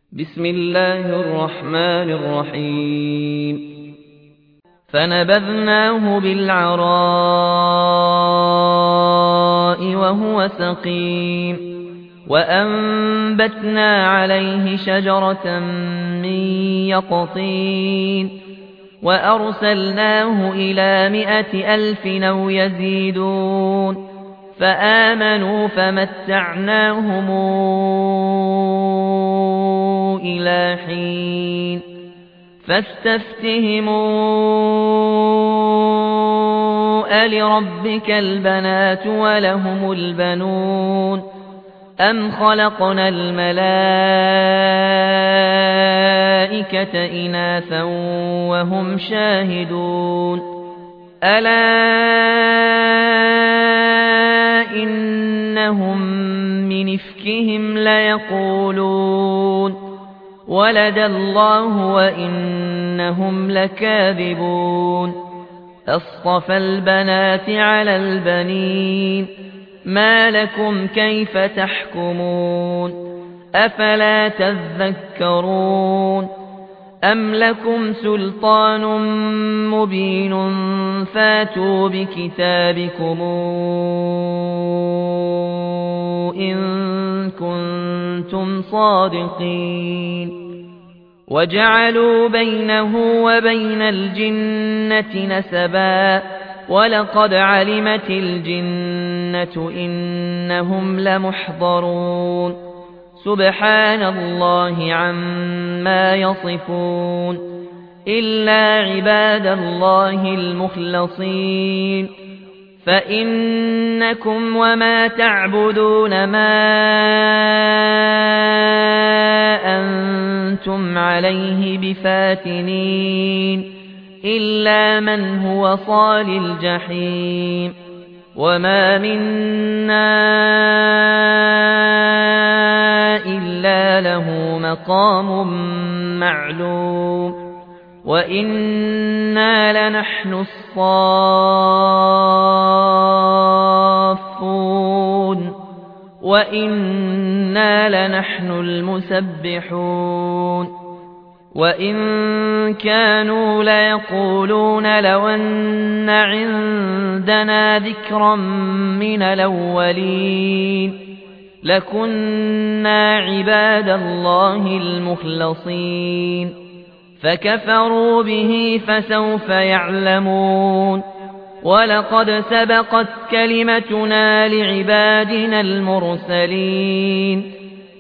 بسم الله الرحمن الرحيم فنبذناه بالعراء وهو سقيم وأنبتنا عليه شجرة من يقطين وأرسلناه إلى 100,000 أو يزيدون فآمنوا فمتعناهم إلى حين فاستفتهموا ألربك البنات ولهم البنون أم خلقنا الملائكة إناثا وهم شاهدون ألا إنهم من إفكهم ليقولون ولد الله وإنهم لكاذبون أصطفى البنات على البنين ما لكم كيف تحكمون أفلا تذكرون أم لكم سلطان مبين فاتوا بكتابكم إن كنتم صادقين وجعلوا بينه وبين الجنة نسبا ولقد علمت الجنة إنهم لمحضرون سبحان الله عما يصفون إلا عباد الله المخلصين فإنكم وما تعبدون ما أنتم عليه بفاتنين إلا من هو صال الجحيم وما منا إلا له مقام معلوم وإنا لنحن الصافون وإنا لنحن المسبحون وإن كانوا ليقولون لو أن عندنا ذكرا من الأولين لكنا عباد الله المخلصين فكفروا به فسوف يعلمون ولقد سبقت كلمتنا لعبادنا المرسلين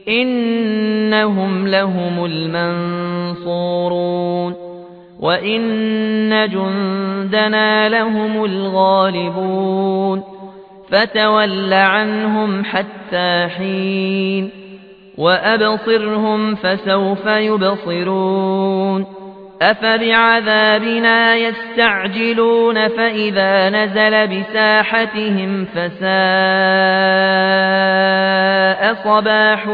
إنهم لهم المنصورون وإن جندنا لهم الغالبون فتول عنهم حتى حين وأبصرهم فسوف يبصرون أفبعذابنا يستعجلون فإذا نزل بساحتهم فساء صباح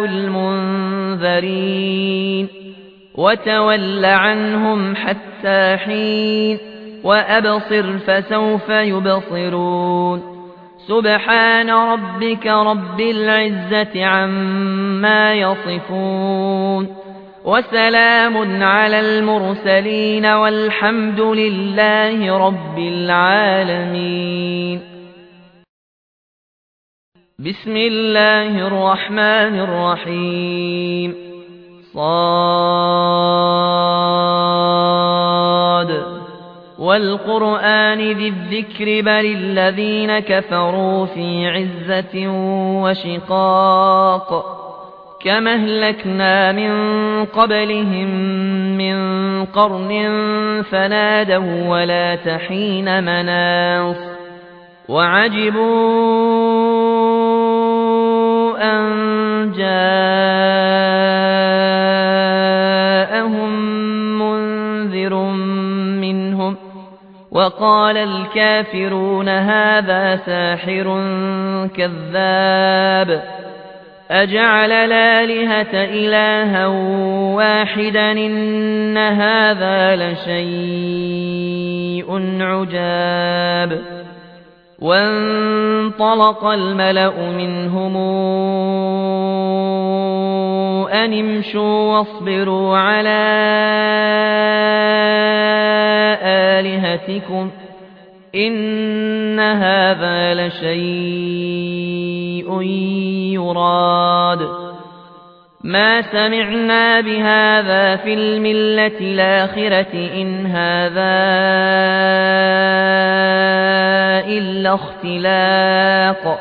المنذرين وتول عنهم حتى حين وأبصر فسوف يبصرون سبحان ربك رب العزة عما يصفون وسلام على المرسلين والحمد لله رب العالمين بسم الله الرحمن الرحيم صاد والقرآن ذي الذكر بل الذين كفروا في عزة وشقاق كما أهلكنا من قبلهم من قرن فنادوا ولا تحين مناص وعجبوا أن جاءهم منذر منهم وقال الكافرون هذا ساحر كذاب أجعل الآلهة إلها واحدا إن هذا لشيء عجاب وانطلق الملأ منهم أن امشوا واصبروا على آلهتكم إن هذا لشيء يراد ما سمعنا بهذا في الملة الآخرة إن هذا إلا اختلاق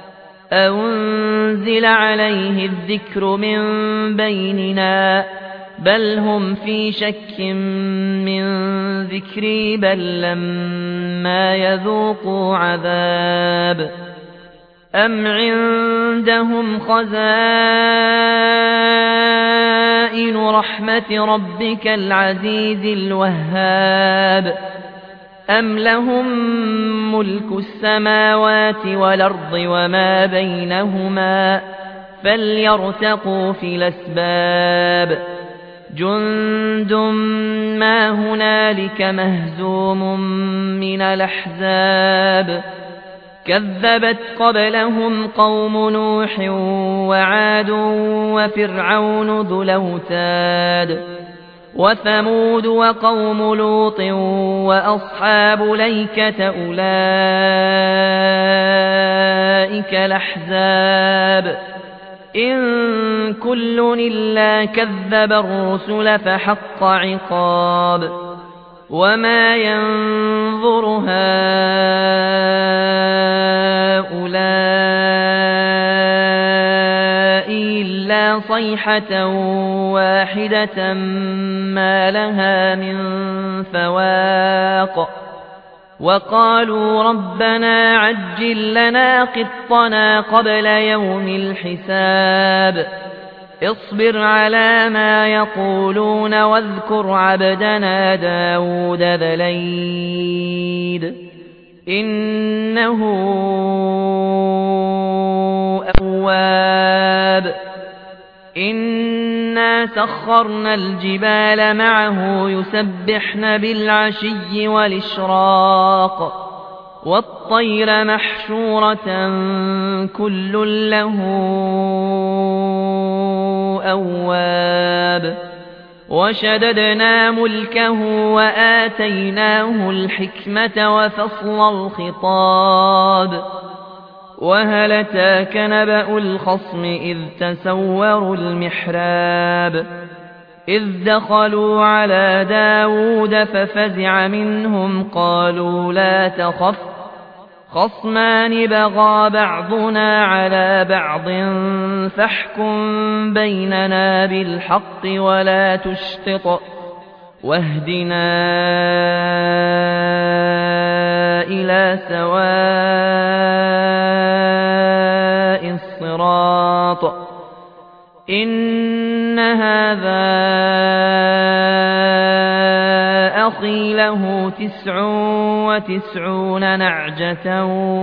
أنزل عليه الذكر من بيننا بل هم في شك من ذكري بل لما يذوقوا عذاب أم عندهم خزائن رحمة ربك العزيز الوهاب أم لهم ملك السماوات والأرض وما بينهما فليرتقوا في الأسباب جند ما هنالك مهزوم من الأحزاب كذبت قبلهم قوم نوح وعاد وفرعون ذو الأوتاد وثمود وقوم لوط وأصحاب الأيكة أولئك الأحزاب إن كل إلا كذب الرسل فحق عقاب وما ينظر هؤلاء إلا صيحة واحدة ما لها من فواق وقالوا ربنا عجل لنا قطنا قبل يوم الحساب اصبر على ما يقولون واذكر عبدنا داود ذا الأيد إنه أواب إنا سخرنا الجبال معه يسبحن بالعشي والإشراق والطير محشورة كل له أواب وشددنا ملكه وآتيناه الحكمة وفصل الخطاب وهل أتاك نبأ الخصم إذ تسوروا المحراب إذ دخلوا على داود ففزع منهم قالوا لا تخف خصمان بغى بعضنا على بعض فاحكم بيننا بالحق ولا تشطط واهدنا إلى سواء الصراط إن هذا أخي له 99 نعجة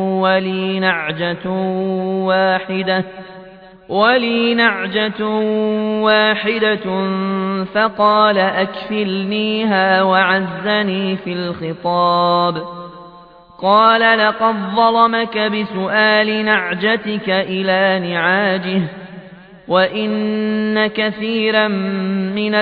ولي نعجة واحدة فقال أكفلنيها وعزني في الخطاب قال لقد ظلمك بسؤال نعجتك إلى نعاجه وإن كثيرا من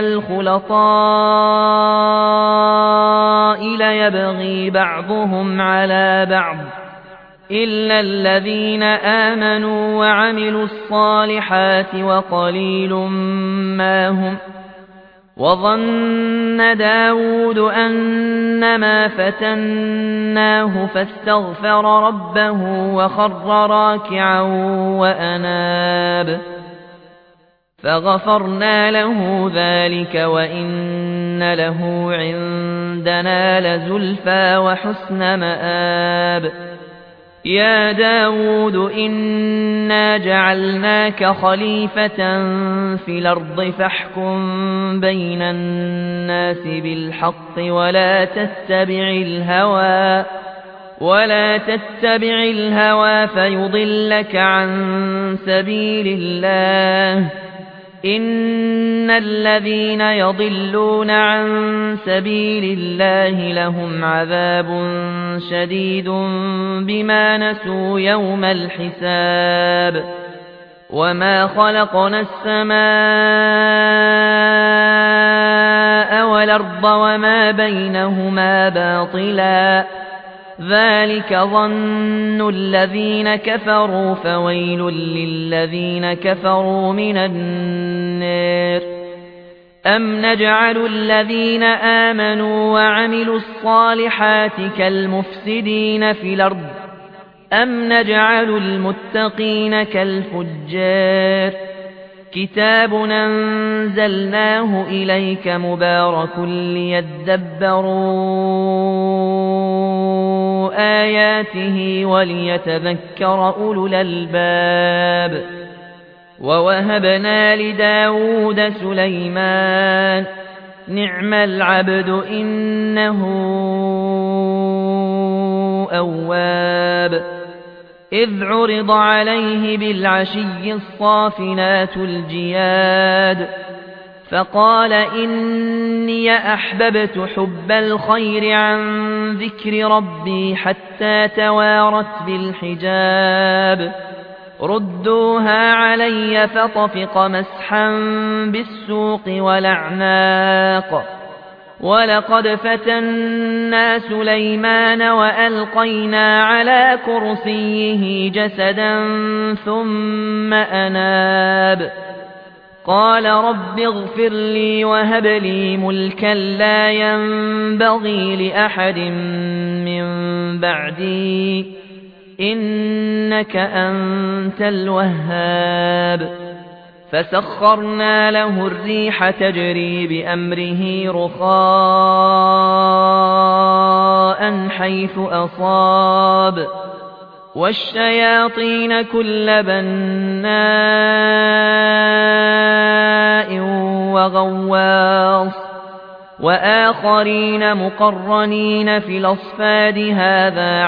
الخلطاء ليبغي بعضهم على بعض إلا الذين آمنوا وعملوا الصالحات وقليل ما هم وظن داود أنما فتناه فاستغفر ربه وخر راكعا وأناب فغفرنا له ذلك وإن له عندنا لزلفى وحسن مآب يا داود إنا جعلناك خليفة في الأرض فاحكم بين الناس بالحق ولا تتبع الهوى فيضلك عن سبيل الله إن الذين يضلون عن سبيل الله لهم عذاب شديد بما نسوا يوم الحساب وما خلقنا السماء والأرض وما بينهما باطلا ذلك ظن الذين كفروا فويل للذين كفروا من النار أم نجعل الذين آمنوا وعملوا الصالحات كالمفسدين في الأرض أم نجعل المتقين كالفجار كتاب أنزلناه إليك مبارك ليدبروا آياته وليتذكر أولو الألباب ووهبنا لداود سليمان نعم العبد إنه أواب إذ عرض عليه بالعشي الصافنات الجياد فقال إني أحببت حب الخير عن ذكر ربي حتى توارت بالحجاب ردوها علي فطفق مسحا بالسوق والأعناق ولقد فتنا سليمان وألقينا على كرسيه جسدا ثم أناب قال رب اغفر لي وهب لي ملكا لا ينبغي لأحد من بعدي إنك أنت الوهاب فسخرنا له الريح تجري بأمره رخاء حيث أصاب والشياطين كل بناء وغواص وآخرين مقرنين في الأصفاد هذا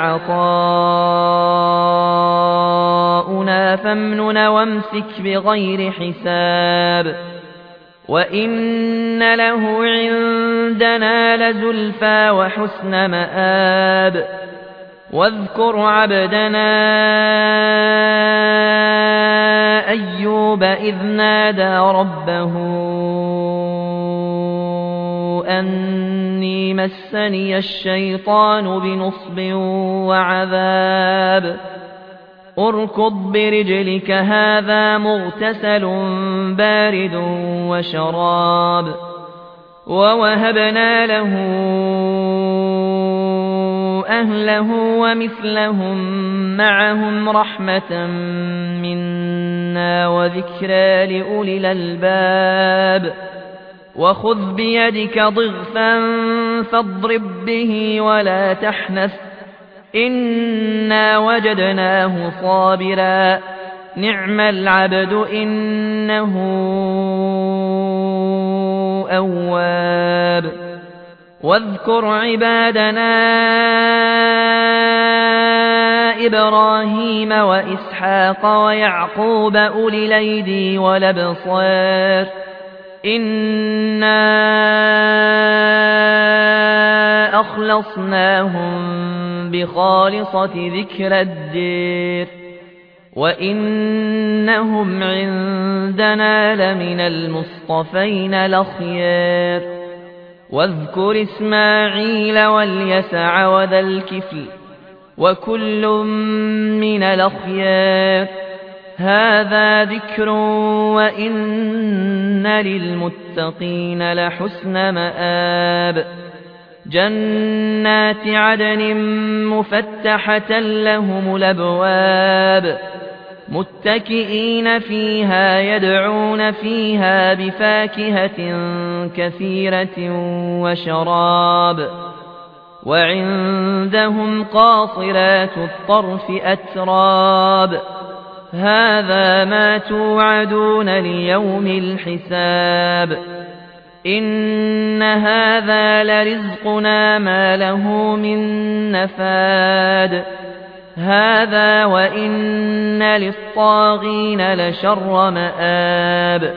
عطاؤنا فامنن وامسك بغير حساب وإن له عندنا لزلفى وحسن مآب واذكر عبدنا أيوب إذ نادى ربه أني مسني الشيطان بنصب وعذاب اركض برجلك هذا مغتسل بارد وشراب ووهبنا له أهله ومثلهم معهم رحمة منا وذكرى لأولي الألباب وخذ بيدك ضغثا فاضرب به ولا تحنث إنا وجدناه صابرا نعم العبد إنه أواب واذكر عبادنا إبراهيم وإسحاق ويعقوب أولي الأيدي والأبصار إنا أخلصناهم بخالصة ذكر الدير وإنهم عندنا لمن المصطفين الأخيار واذكر إسماعيل واليسع وذا الكفل وكل من الأخيار هذا ذكر وإن للمتقين لحسن مآب جنات عدن مفتحة لهم الأبواب متكئين فيها يدعون فيها بفاكهة كثيرة وشراب وعندهم قاصرات الطرف أتراب هذا ما توعدون ليوم الحساب إن هذا لرزقنا ما له من نفاد هذا وإن للطاغين لشر مآب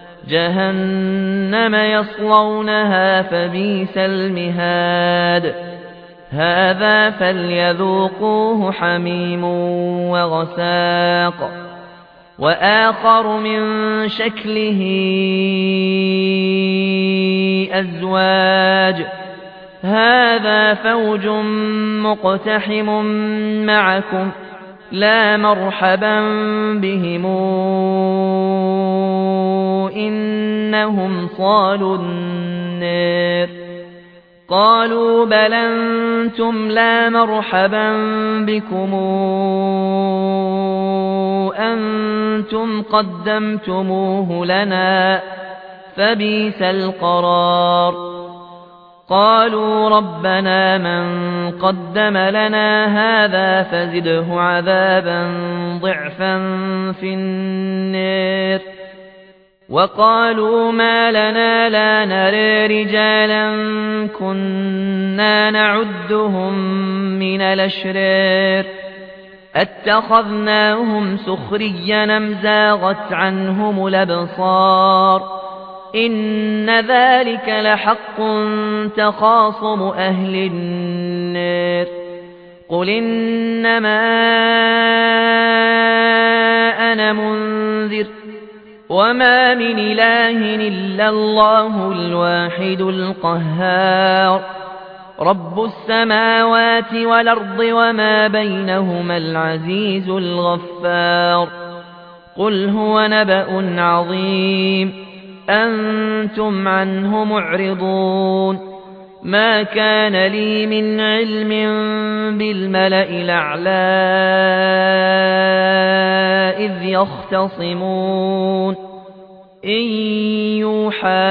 جهنم يصلونها فبئس المهاد هذا فليذوقوه حميم وغساق وآخر من شكله أزواج هذا فوج مقتحم معكم لا مرحبا بهم إنهم صالوا النار قالوا بل أنتم لا مرحبا بكم أنتم قدمتموه لنا فبئس القرار قالوا ربنا من قدم لنا هذا فزده عذابا ضعفا في النار وقالوا ما لنا لا نرى رجالا كنا نعدهم من الأشرار اتخذناهم سخريا أم زاغت عنهم الأبصار إن ذلك لحق تخاصم أهل النار قل إنما أنا منذر وما من إله إلا الله الواحد القهار رب السماوات والأرض وما بينهما العزيز الغفار قل هو نبأ عظيم أنتم عنه معرضون ما كان لي من علم بالملأ الأعلى إذ يختصمون إن يوحى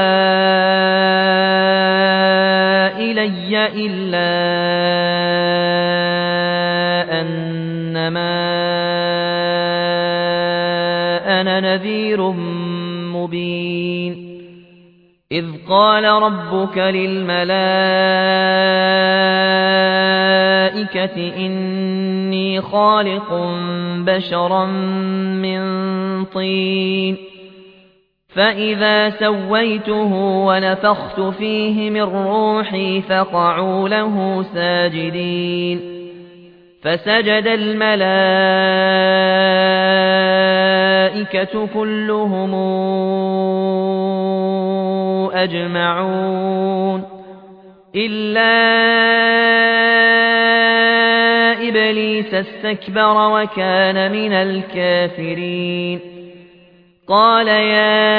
إلي إلا أنما أنا نذير مبين إذ قال ربك للملائكة إني خالق بشرا من طين فإذا سويته ونفخت فيه من روحي فقعوا له ساجدين فسجد الملائكة كلهم أجمعون إلا إبليس استكبر وكان من الكافرين قال يا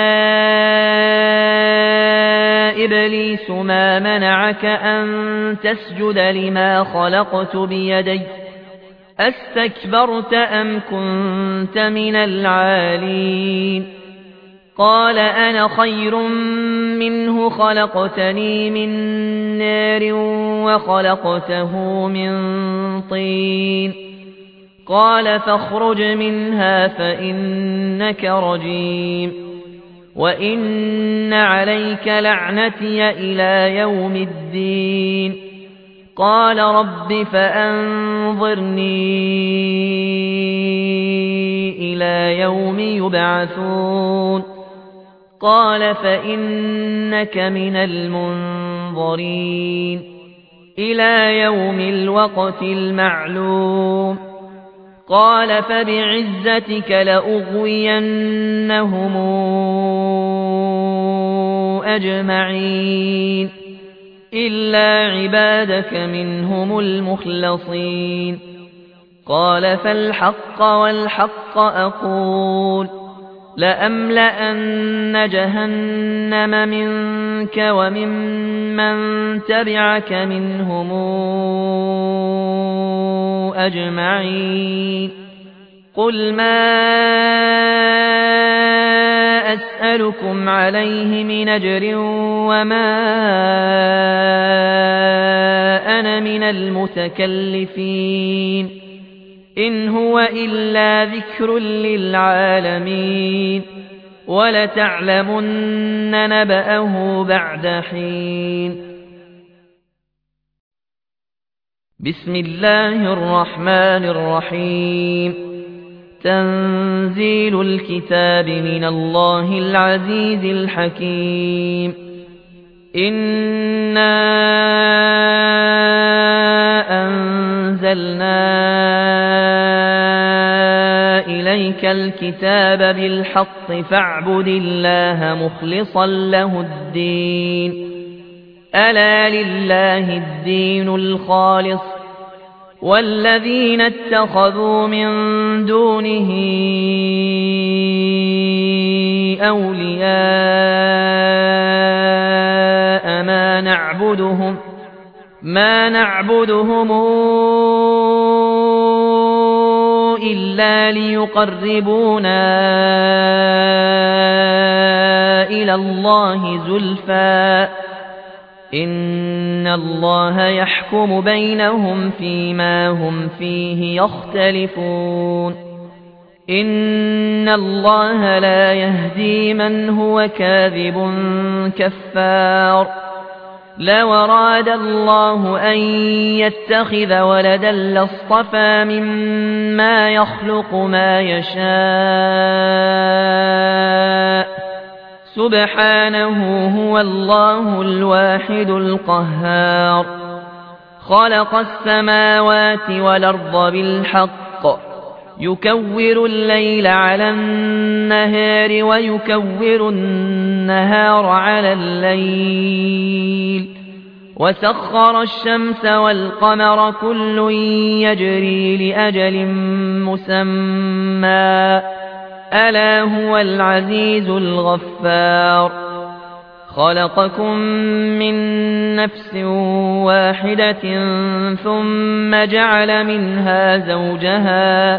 إبليس ما منعك أن تسجد لما خلقت بيدي أستكبرت أم كنت من العالين قال أنا خير منه خلقتني من نار وخلقته من طين قال فاخرج منها فإنك رجيم وإن عليك لعنتي إلى يوم الدين قال رب فأنظرني إلى يوم يبعثون قال فإنك من المنظرين إلى يوم الوقت المعلوم قال فبعزتك لأغوينهم أجمعين إلا عبادك منهم المخلصين قال فالحق والحق أقول لأملأن جهنم منك وممن تبعك منهم أجمعين قل ما أسألكم عليه من أجر وما أنا من المتكلفين إن هو إلا ذكر للعالمين ولتعلمن نبأه بعد حين بسم الله الرحمن الرحيم تنزيل الكتاب من الله العزيز الحكيم إنا أنزلنا إليك إليك الكتاب بالحق فاعبد الله مخلصا له الدين ألا لله الدين الخالص والذين اتخذوا من دونه أولياء ما نعبدهم إلا ليقربونا إلى الله زلفى إن الله يحكم بينهم فيما هم فيه يختلفون إن الله لا يهدي من هو كاذب كفار لو أراد الله أن يتخذ ولدا لاصطفى مما يخلق ما يشاء سبحانه هو الله الواحد القهار خلق السماوات والأرض بالحق يكور الليل على النهار ويكور النهار على الليل وسخر الشمس والقمر كل يجري لأجل مسمى ألا هو العزيز الغفار خلقكم من نفس واحدة ثم جعل منها زوجها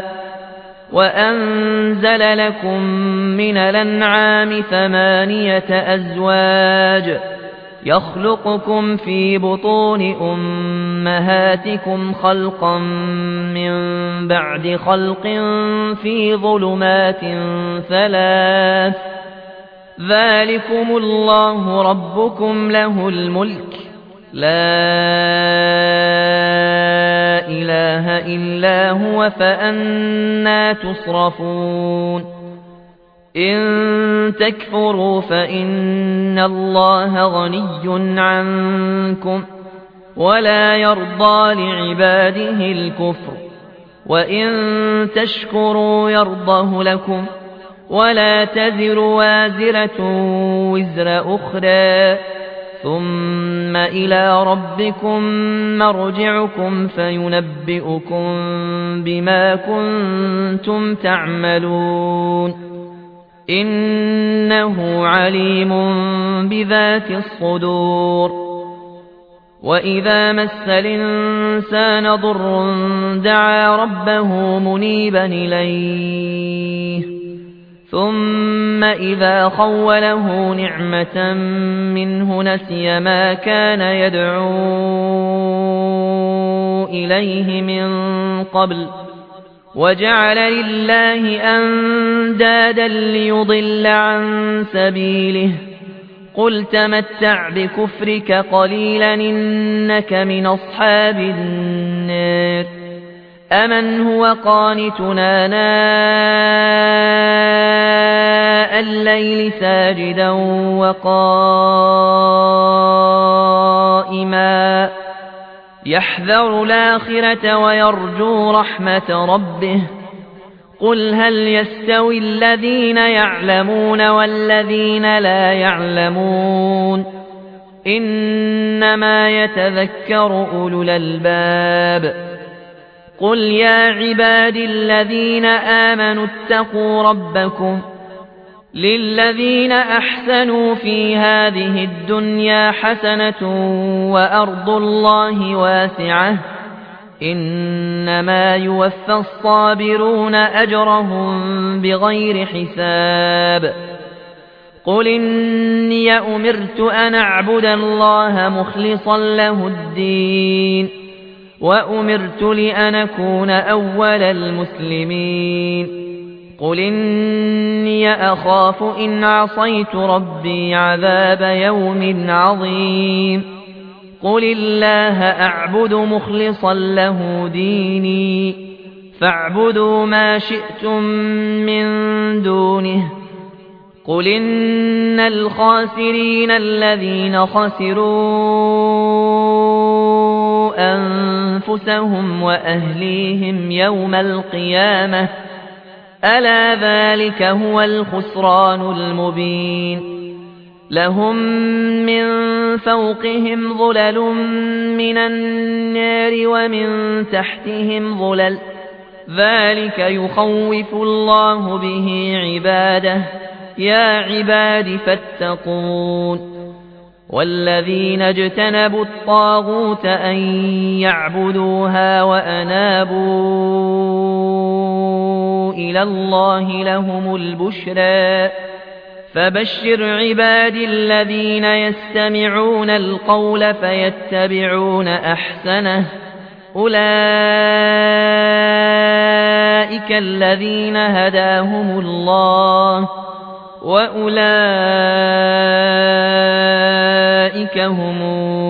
وأنزل لكم من الأنعام 8 أزواج يخلقكم في بطون أمهاتكم خلقا من بعد خلق في ظلمات 3 ذلكم الله ربكم له الملك لا إله إلا هو فأنى تصرفون إن تكفروا فإن الله غني عنكم ولا يرضى لعباده الكفر وإن تشكروا يرضه لكم ولا تزر وازرة وزر أخرى ثم إلى ربكم مرجعكم فينبئكم بما كنتم تعملون إنه عليم بذات الصدور وإذا مس الإنسان ضر دعا ربه منيبا إليه ثم إذا خوله نعمة منه نسي ما كان يدعو إليه من قبل وجعل لله أندادا ليضل عن سبيله قل تمتع بكفرك قليلا إنك من أصحاب النار أمن هو قانتنا آناء الليل ساجدا وقائما يحذر الآخرة ويرجو رحمة ربه قل هل يستوي الذين يعلمون والذين لا يعلمون إنما يتذكر أولو الألباب قل يا عبادي الذين آمنوا اتقوا ربكم للذين أحسنوا في هذه الدنيا حسنة وأرض الله واسعة إنما يوفى الصابرون أجرهم بغير حساب قل إني أمرت أن أعبد الله مخلصا له الدين وأمرت لأن أكون أول المسلمين قل إني أخاف إن عصيت ربي عذاب يوم عظيم قل الله أعبد مخلصا له ديني فاعبدوا ما شئتم من دونه قل إن الخاسرين الذين خسروا أنفسهم وأهليهم يوم القيامة ألا ذلك هو الخسران المبين لهم من فوقهم ظلل من النار ومن تحتهم ظلل ذلك يخوف الله به عباده يا عباد فاتقون والذين اجتنبوا الطاغوت أن يعبدوها وأنابوا إلى الله لهم البشرى فبشر عبادي الذين يستمعون القول فيتبعون أحسنه أولئك الذين هداهم الله وأولئك هم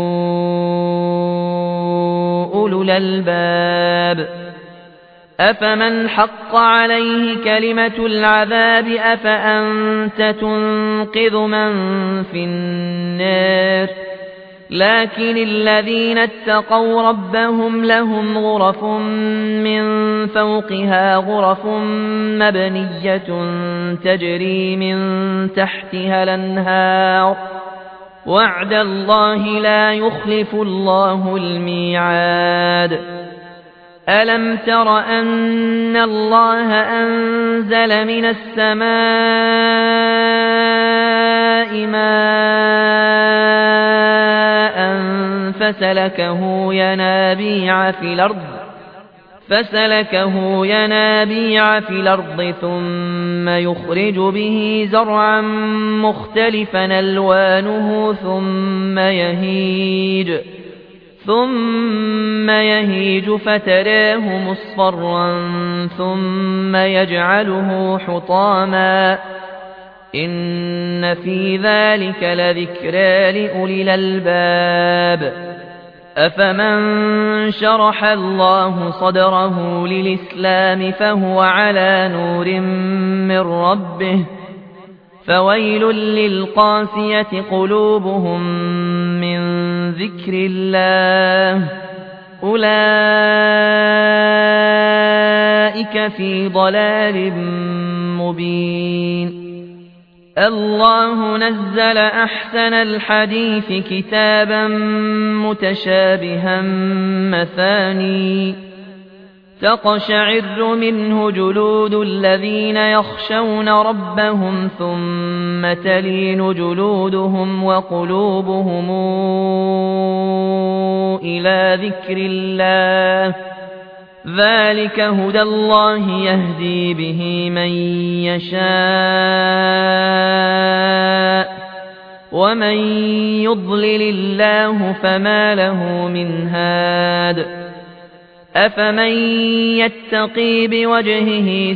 أولو الألباب أفمن حق عليه كلمة العذاب أفأنت تنقذ من في النار لكن الذين اتقوا ربهم لهم غرف من فوقها غرف مبنية تجري من تحتها الأنهار وعد الله لا يخلف الله الميعاد ألم تر أن الله أنزل من السماء ماء فسلكه ينابيع في الأرض ثم يخرج به زرعا مختلفا ألوانه ثم يهيج فتراه مصفرا ثم يجعله حطاما إن في ذلك لذكرى لأولي الألباب أفمن شرح الله صدره للإسلام فهو على نور من ربه فويل للقاسية قلوبهم من ذكر الله أولئك في ضلال مبين الله نزل أحسن الحديث كتابا متشابها مثاني تقشعر منه جلود الذين يخشون ربهم ثم تلين جلودهم وقلوبهم إلى ذكر الله ذلك هدى الله يهدي به من يشاء ومن يضلل الله فما له من هاد أفمن يتقي بوجهه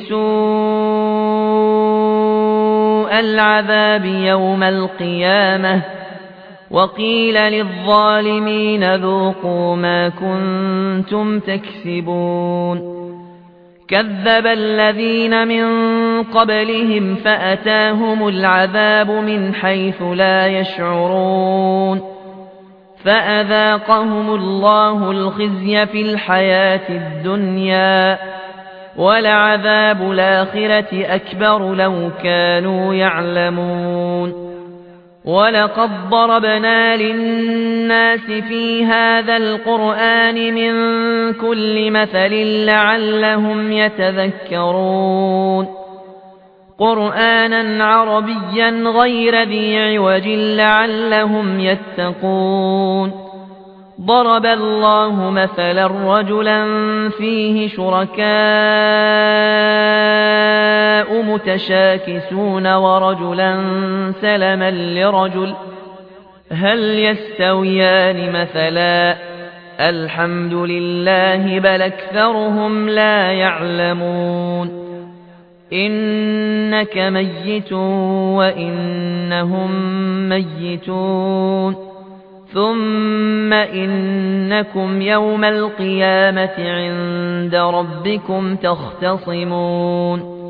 سوء العذاب يوم القيامة وقيل للظالمين ذوقوا ما كنتم تكسبون كذب الذين من قبلهم فأتاهم العذاب من حيث لا يشعرون فأذاقهم الله الخزي في الحياة الدنيا ولعذاب الآخرة أكبر لو كانوا يعلمون ولقد ضربنا للناس في هذا القرآن من كل مثل لعلهم يتذكرون قرآنا عربيا غير ذي عوج لعلهم يتقون ضرب الله مثلا رجلا فيه شركاء متشاكسون ورجلا سلما لرجل هل يستويان مثلا الحمد لله بل أكثرهم لا يعلمون إنك ميت وإنهم ميتون ثم إنكم يوم القيامة عند ربكم تختصمون